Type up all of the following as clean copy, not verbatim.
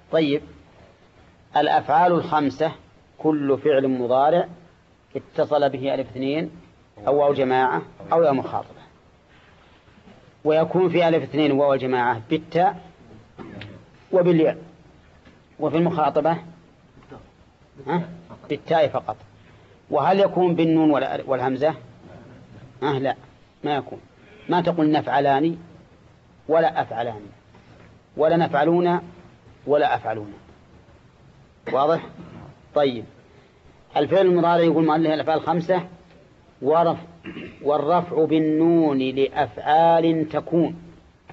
طيب، الأفعال الخمسة كل فعل مضارع اتصل به ألف اثنين أو واو جماعة أو ياء مخاطبة، ويكون في ألف اثنين واو جماعة بالتاء وبالياء، وفي المخاطبة بالتاء فقط. وهل يكون بالنون والهمزة؟ لا، ما يكون. ما تقول نفعلان ولا أفعلان ولا نفعلون ولا أفعلون. واضح؟ طيب، الفعل المضارع يقول مؤلف الأفعال خمسة، والرفع بالنون لأفعال تكون.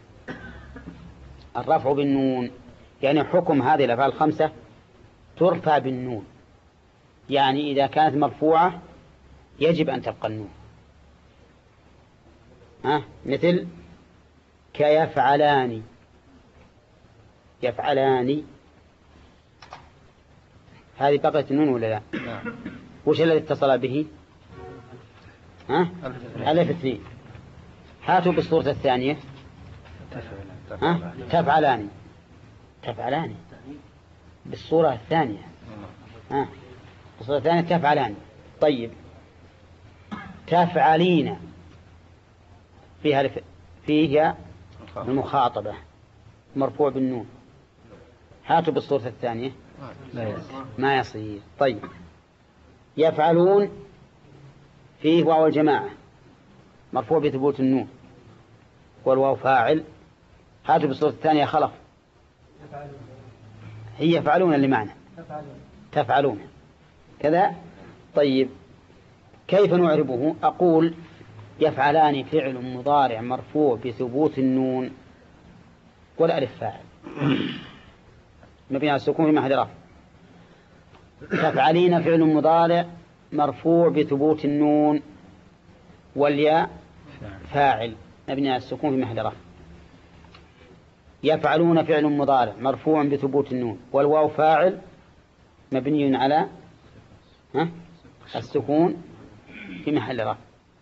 الرفع بالنون يعني حكم هذه الأفعال الخمسة ترفع بالنون، يعني إذا كانت مرفوعة يجب أن تبقى النون. مثل كيفعلان، يفعلان، هذه بقيت النون ولا لا؟ وش الذي اتصل به؟ ألف اثنين. هاتوا بالصورة الثانية. تفعلان، تفعلان بالصورة الثانية. بالصورة الثانية تفعلان. طيب، تفعلين فيها المخاطبة مرفوع بالنون. هاتوا بالصورة الثانية. ما يصير. طيب، يفعلون فيه واو الجماعة مرفوع بثبوت النون والواو فاعل. هاتوا بالصورة الثانية خلف. هي يفعلون اللي معنا، تفعلون كذا. طيب، كيف نعربه؟ أقول يفعلان فعل مضارع مرفوع بثبوت النون والألف فاعل مبني على السكون في محل رفع. تفعلين فعل مضارع مرفوع بثبوت النون والياء فاعل مبني على السكون في محل رفع. يفعلون فعل مضارع مرفوع بثبوت النون والواو فاعل مبني على السكون في محل رفع.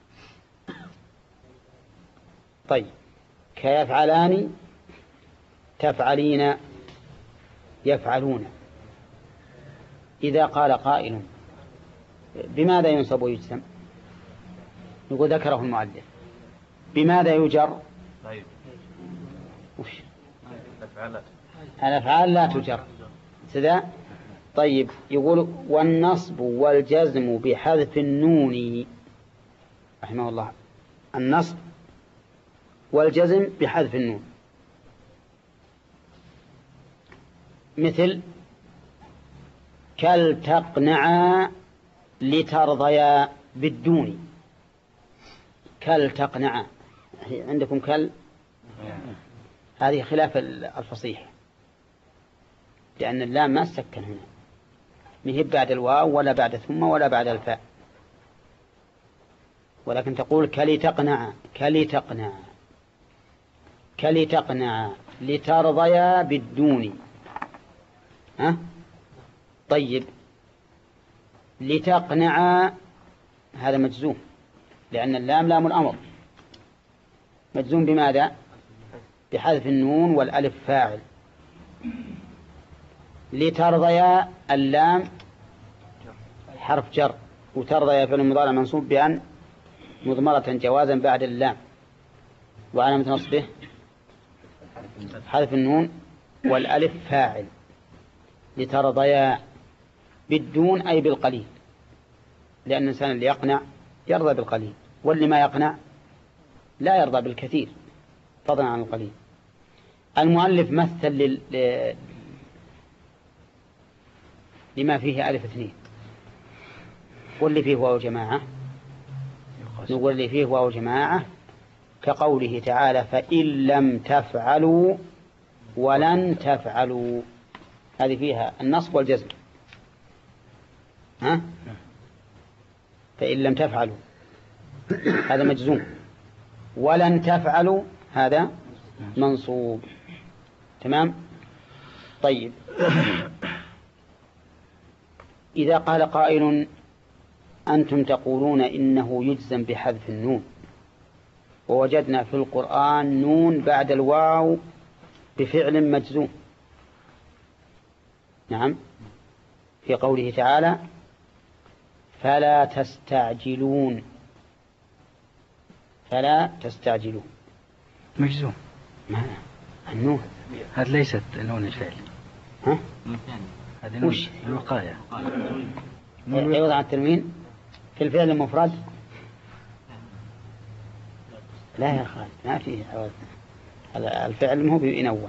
طيب، كيفعلان، تفعلين، يفعلون. إذا قال قائل بماذا ينصب ويجزم؟ نقول ذكره المؤلف. بماذا يجر؟ الأفعال لا تجر سذا. طيب، يقول والنصب والجزم بحذف النون، رحمه الله. النصب والجزم بحذف النون، مثل كل تقنعا لترضيا بالدون. كل تقنعا، عندكم كل، هذه خلاف الفصيح، لأن اللام ما سكن هنا، مهب بعد الواو ولا بعد ثم ولا بعد الفاء، ولكن تقول كلي تقنع، كلي تقنع، كلي تقنع لترضيا بالدون. طيب، لتقنع هذا مجزوم، لأن اللام لام الأمر، مجزوم بماذا؟ بحذف النون والألف فاعل. لترضيا اللام حرف جر، وترضيا فعل مضارع منصوب بأن مضمرة جوازا بعد اللام، وعلامة نصبه حذف النون والألف فاعل. لترضيا بالدون أي بالقليل، لأن الإنسان اللي يقنع يرضى بالقليل، واللي ما يقنع لا يرضى بالكثير فضلا عن القليل. المؤلف مثل لما فيه ألف اثنين، واللي فيه واو جماعة، نقول اللي فيه واو جماعة كقوله تعالى فإن لم تفعلوا ولن تفعلوا، هذه فيها النصب والجزم. فإن لم تفعلوا هذا مجزوم، ولن تفعلوا هذا منصوب. تمام. طيب، إذا قال قائل أنتم تقولون إنه يجزم بحذف النون، ووجدنا في القرآن نون بعد الواو بفعل مجزوم، نعم، في قوله تعالى فلا تستعجلون. فلا تستعجلون مجزوم. النون هذا ليست نون الفعل. ها؟ هذه نون الوقاية عوض عن التنوين في الفعل المفرد. لا يا خالد ما فيه عوض، الفعل مو بينون.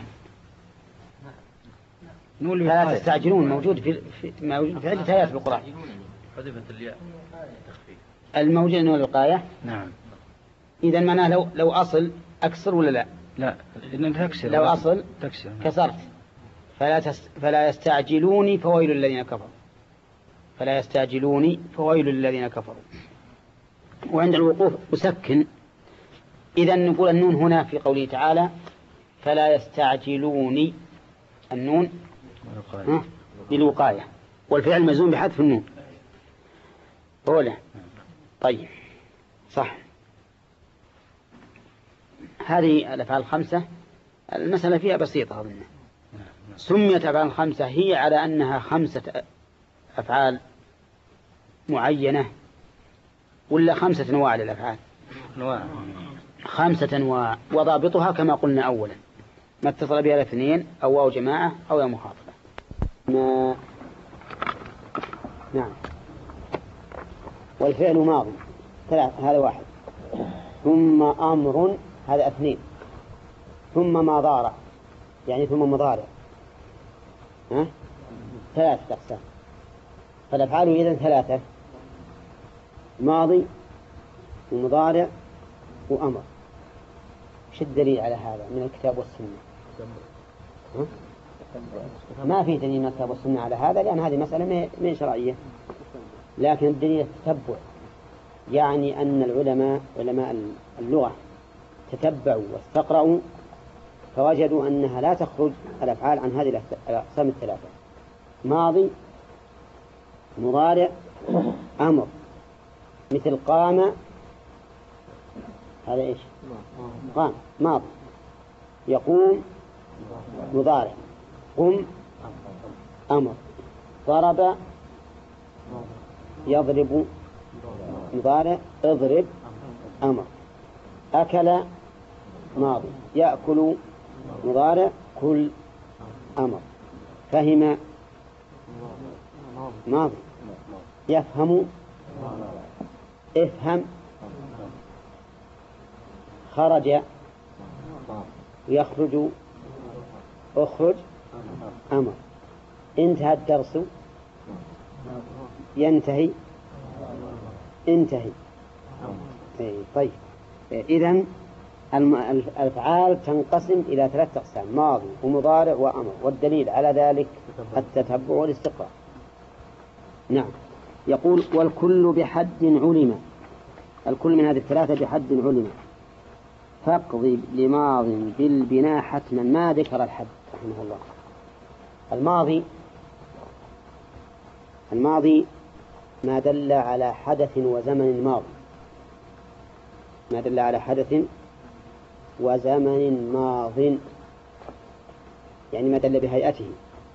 فلا تستعجلون موجود في عدة آيات في القرآن. حذفت الياء الموجود نون الوقاية. نعم. إذا معناه لو أصل أكسر ولا لا؟ لا، إنه تكسر. لو أصل تكسر كسرت. فلا يستعجلوني فويل الذين كفروا. فلا يستعجلوني فويل الذين كفروا. وعند الوقوف أسكن. إذا نقول النون هنا في قوله تعالى فلا يستعجلوني، النون للوقاية، والفعل مجزوم بحذف النون. أولا طيب صح. هذه الأفعال الخمسة المسألة فيها بسيطة أظن. سميت أفعال الخمسة هي على أنها خمسة أفعال معينة ولا خمسة أنواع للأفعال؟ خمسة أنواع، وضابطها كما قلنا أولا ما اتصل بها الاثنين أو واو جماعة أو يا مخاطبة. نعم. والفعل ماضي هذا واحد، ثم أمر هذا اثنين، ثم مضارع يعني ثم مضارع ثلاثة أقسام. فالأفعال إذن ثلاثة، ماضي ومضارع وأمر. وش الدليل على هذا من الكتاب والسنة؟ ما في دليل من الكتاب والسنة على هذا، لأن هذه مسألة من شرعية، لكن الدليل التتبع. يعني أن علماء اللغة تتبعوا واستقرأوا فوجدوا أنها لا تخرج الأفعال عن هذه الأقسام الثلاثة: ماضي مضارع أمر. مثل قام، هذا إيش؟ قام ماضي. يقوم مضارع، قم أمر. ضرب يضرب مضارع، اضرب أمر. أكل ماضي، يأكل مضارع، كل أمر. فهم ماضي، يفهم افهم. خرج يخرج اخرج أمر. انتهى الدرس ينتهي انتهي. طيب إذن الأفعال تنقسم إلى ثلاثة أقسام: ماضي ومضارع وأمر، والدليل على ذلك التتبع والاستقراء. نعم. يقول والكل بحد علم، الكل من هذه الثلاثة بحد علم. فاقضي لماض بالبناء حتما، ما ذكر الحد رحمه الله. الماضي ما دل على حدث وزمن ماضي، ما دل على حدث وزمن ماض، يعني ما دل بهيئته.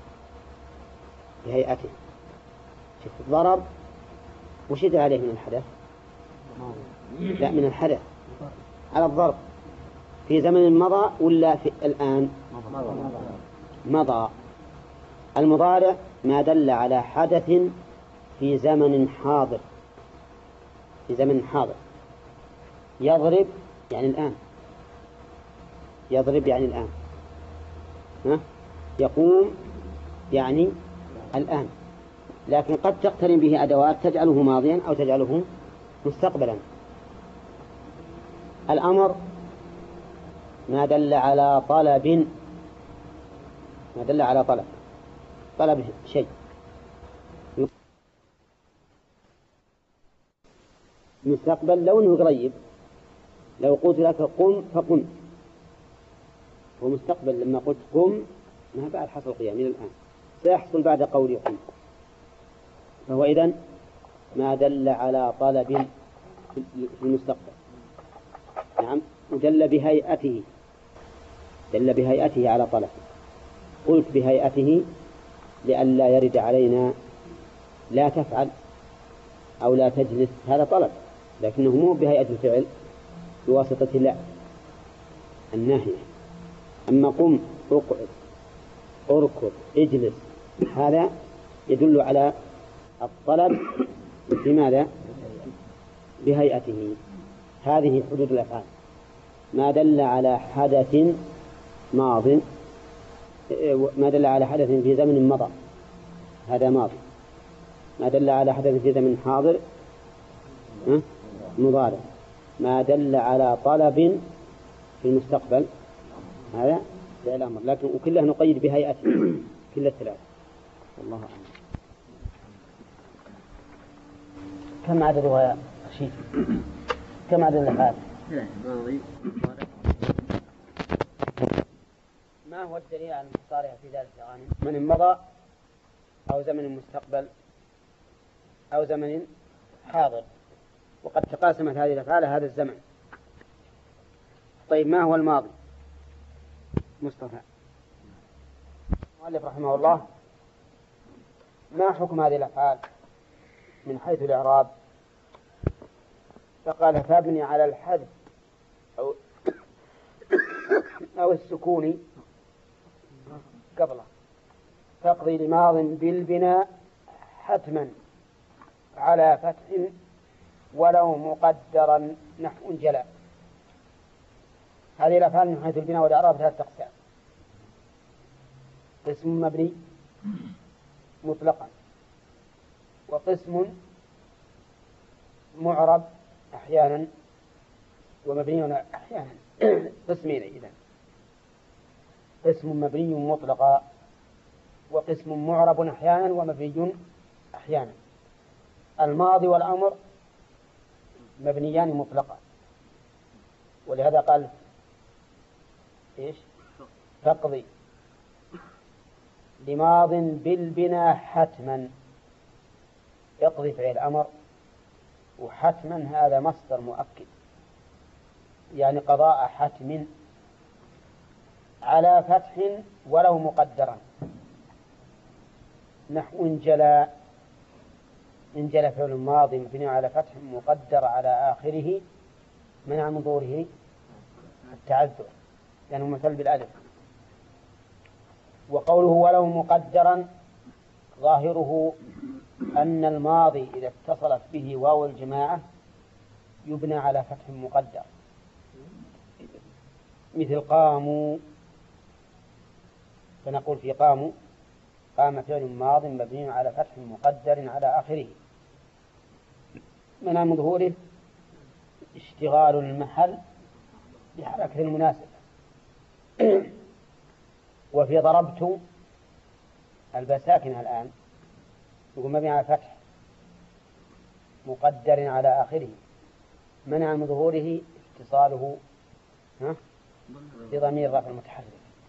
شوف ضرب وش يدل عليه من الحدث؟ لا، من الحدث على الضرب في زمن مضى ولا في الآن؟ مضى. المضارع ما دل على حدث في زمن حاضر، في زمن حاضر. يضرب يعني الآن، يضرب يعني الآن. يقوم يعني الآن، لكن قد تقترن به أدوات تجعله ماضيا أو تجعله مستقبلا. الأمر ما دل على طلب، ما دل على طلب شيء. مستقبل لو أنه قريب، لو قلت لك قم فقم، هو مستقبل. لما قلت قم ما بعد حصل قيام من الآن، سيحصل بعد قولي قم. فهو إذن ما دل على طلب في المستقبل. نعم. ودل بهيئته، دل بهيئته على طلب. قلت بهيئته لئلا يرد علينا لا تفعل أو لا تجلس، هذا طلب، لكنه مو بهيئة الفعل بواسطة لا الناهية. أما قم، اقعد، اركض، اجلس، هذا يدل على الطلب بماذا؟ بهيئته. هذه حدود الأفعال. ما دل على حدث ماض، ما دل على حدث في زمن مضى هذا ماضي، ما دل على حدث في زمن حاضر مضارع، ما دل على طلب في المستقبل هذا فعل أمر، لكن وكله نقيد بهيئته كل الثلاث. والله أعلم. كم عددها يا رشيد؟ كم عدد الأفعال؟ ما هو الدليل على انحصارها في ذلك يا غانم؟ من مضى أو زمن مستقبل أو زمن حاضر، وقد تقاسمت هذه الأفعال هذا الزمن. طيب ما هو الماضي؟ مصطفى. المؤلف رحمه الله ما حكم هذه الأفعال من حيث الإعراب؟ فقال فابني على الحذف أو السكون قبله، تقضي لماض بالبناء حتما على فتح ولو مقدرا نحو جلاء. هذه الأفعال من حيث البناء والإعراب ثلاثة أقسام: قسم مبني مطلقا، وقسم معرب أحيانا ومبني أحيانا. قسمين إذن: قسم مبني مطلقا، وقسم معرب أحيانا ومبني أحيانا. الماضي والأمر مبنيان مطلقا، ولهذا قال إيش؟ تقضي لماض بالبناء حتما. يقضي فعل أمر، وحتما هذا مصدر مؤكد، يعني قضاء حتم على فتح ولو مقدرا نحو انجلى. انجلى فعل ماضي مبني على فتح مقدر على آخره منع من ظهوره التعذر لأنه مثل بالألف. وقوله ولو مقدرا ظاهره أن الماضي إذا اتصلت به واو الجماعة يبنى على فتح مقدر، مثل قاموا، فنقول في قاموا قام فعل ماض مبني على فتح مقدر على آخره منع من ظهوره اشتغال المحل بحركة المناسبة. وفي ضربت البساكن الآن يقول مبني على فتح مقدر على آخره منع من ظهوره اتصاله بضمير رفع المتحرك.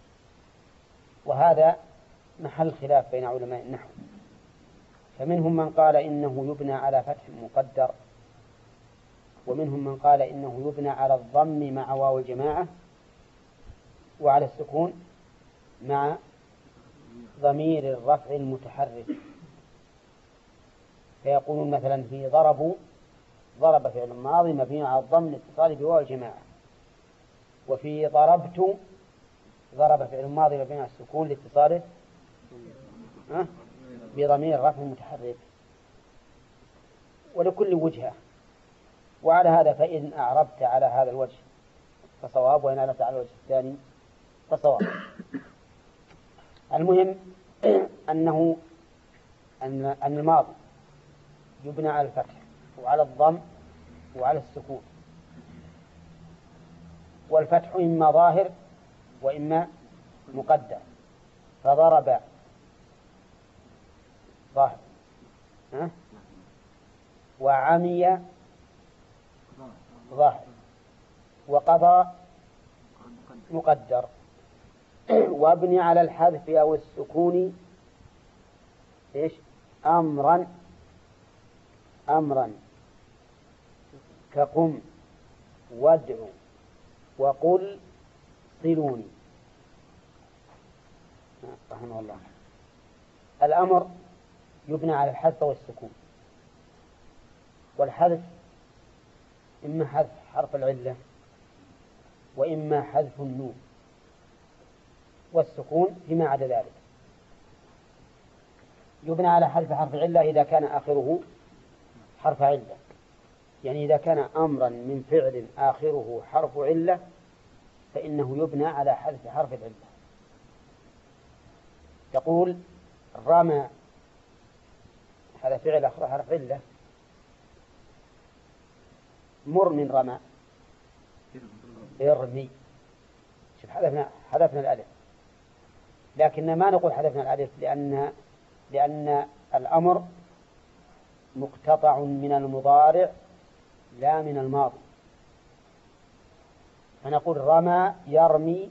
وهذا محل خلاف بين علماء النحو، فمنهم من قال إنه يبنى على فتح مقدر، ومنهم من قال إنه يبنى على الضم مع واو الجماعة وعلى السكون مع ضمير الرفع المتحرك. فيقولون مثلا في ضربوا ضرب فعل ماضي مبني على الضم الاتصال بواو الجماعة، وفي ضربت ضرب فعل ماضي مبني على السكون لاتصاله بضمير الرفع المتحرك، ولكل وجهة. وعلى هذا فإن أعربت على هذا الوجه فصواب، وإن أعربت على الوجه الثاني فصواب. المهم أن الماضي يبنى على الفتح وعلى الضم وعلى السكون، والفتح إما ظاهر وإما مقدر. فضرب ظاهر وعمي ظاهر وقضى مقدر. وابني على الحذف أو السكون إيش؟ أمرا كقم وادعو وقل صلوني. رحمه الله. الأمر يبنى على الحذف والسكون، والحذف إما حذف حرف العلة وإما حذف النون، والسكون فيما عدا ذلك. يبنى على حذف حرف العلة إذا كان آخره حرف علة، يعني إذا كان أمرا من فعل آخره حرف علة فإنه يبنى على حذف حرف العلة. تقول رمى، هذا فعل آخر حرف علة. مر من رمى، ارمي. شوف حذفنا الألف، لكن ما نقول حذفنا الألف لأن الأمر مقتطع من المضارع لا من الماضي، فنقول رمى يرمي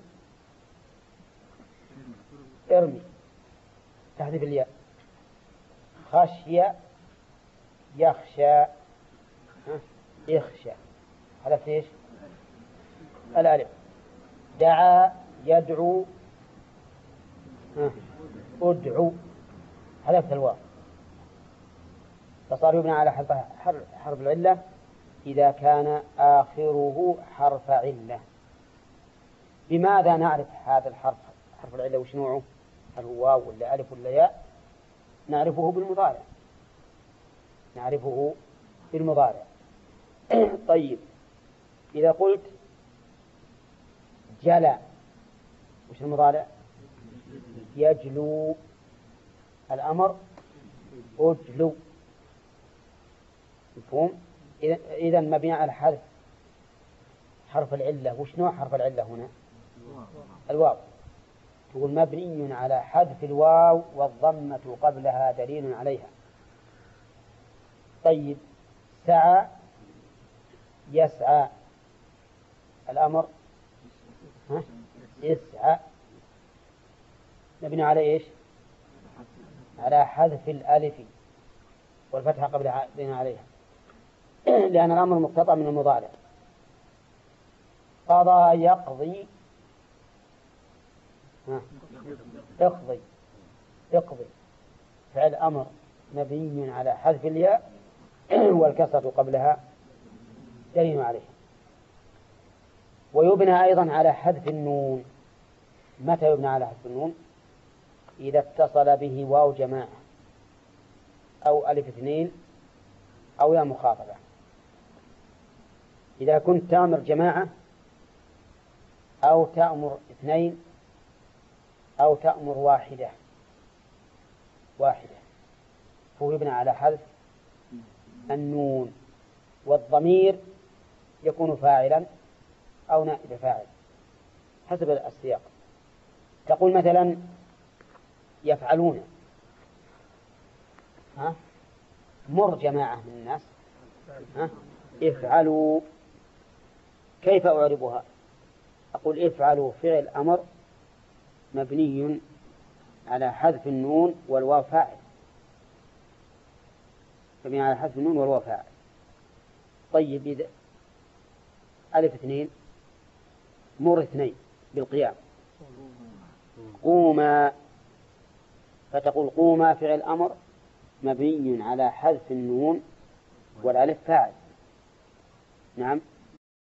ارمي، تحذف الياء. خشي يخشى يخشى، حذفت ايش؟ الألف. دعا يدعو ادعو، حذفت الواو. فصار يبنى على حرف العلة إذا كان آخره حرف علة. بماذا نعرف هذا الحرف حرف العلة وش نوعه؟ هل هو واو ولا ألف ولا ياء؟ نعرفه بالمضارع، نعرفه بالمضارع. طيب إذا قلت جلى، وش المضارع؟ يجلو. الأمر أجلو، مفهوم؟ إذا مبني على حذف حرف العلة. وش نوع حرف العلة هنا؟ الواو. تقول مبني على حذف الواو والضمة قبلها دليل عليها. طيب سعى يسعى، الأمر يسعى، مبني على إيش؟ على حذف الألف والفتحة قبلها دليل عليها، لأن الأمر مقتطع من المضارع. قضى يقضي، اقضي اقضي، فعل أمر مبني على حذف الياء والكسرة قبلها دليل عليه. ويبنى أيضا على حذف النون. متى يبنى على حذف النون؟ إذا اتصل به واو جماعة أو ألف اثنين أو يا مخاطبة. إذا كنت تأمر جماعة أو تأمر اثنين أو تأمر واحدة فهو يبنى على حذف النون، والضمير يكون فاعلا أو نائب فاعل حسب السياق. تقول مثلا يفعلون، مر جماعة من الناس افعلوا. كيف أعربها؟ أقول افعلوا فعل أمر مبني على حذف النون والواو فاعل، مبني على حذف النون والواو فاعل. طيب إذا ألف اثنين، مر اثنين بالقيام، قوما، فتقول قوما فعل أمر مبني على حذف النون والألف فاعل. نعم.